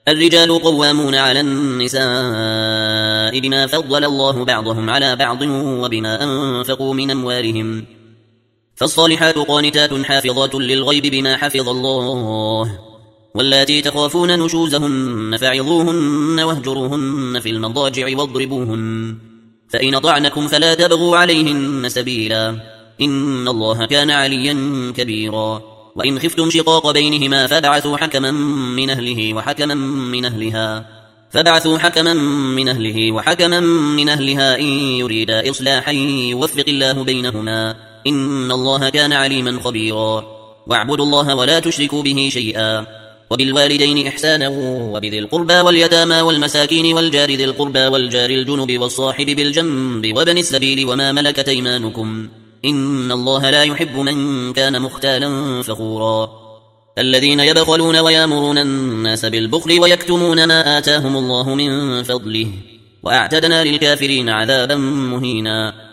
الرجال قوامون على النساء بما فضل الله بعضهم على بعض وبما أنفقوا من أموالهم، فالصالحات قانتات حافظات للغيب بما حفظ الله، واللاتي تخافون نشوزهن فعظوهن واهجروهن في المضاجع واضربوهن، فإن طعنكم فلا تبغوا عليهن سبيلا، إن الله كان عليا كبيرا. وإن خفتم شقاق بينهما فابعثوا حكما من أهله وحكما من أهلها إن يريدا إصلاحا يوفق الله بينهما، إن الله كان عليما خبيرا. واعبدوا الله ولا تشركوا به شيئا، وبالوالدين إحسانا، وبذي القربى واليتامى والمساكين والجار ذي القربى والجار الجنب والصاحب بالجنب وابن السبيل وما ملكت أيمانكم، إن الله لا يحب من كان مختالا فخورا. الذين يبخلون ويامرون الناس بالبخل ويكتمون ما آتاهم الله من فضله، وأعتدنا للكافرين عذابا مهينا.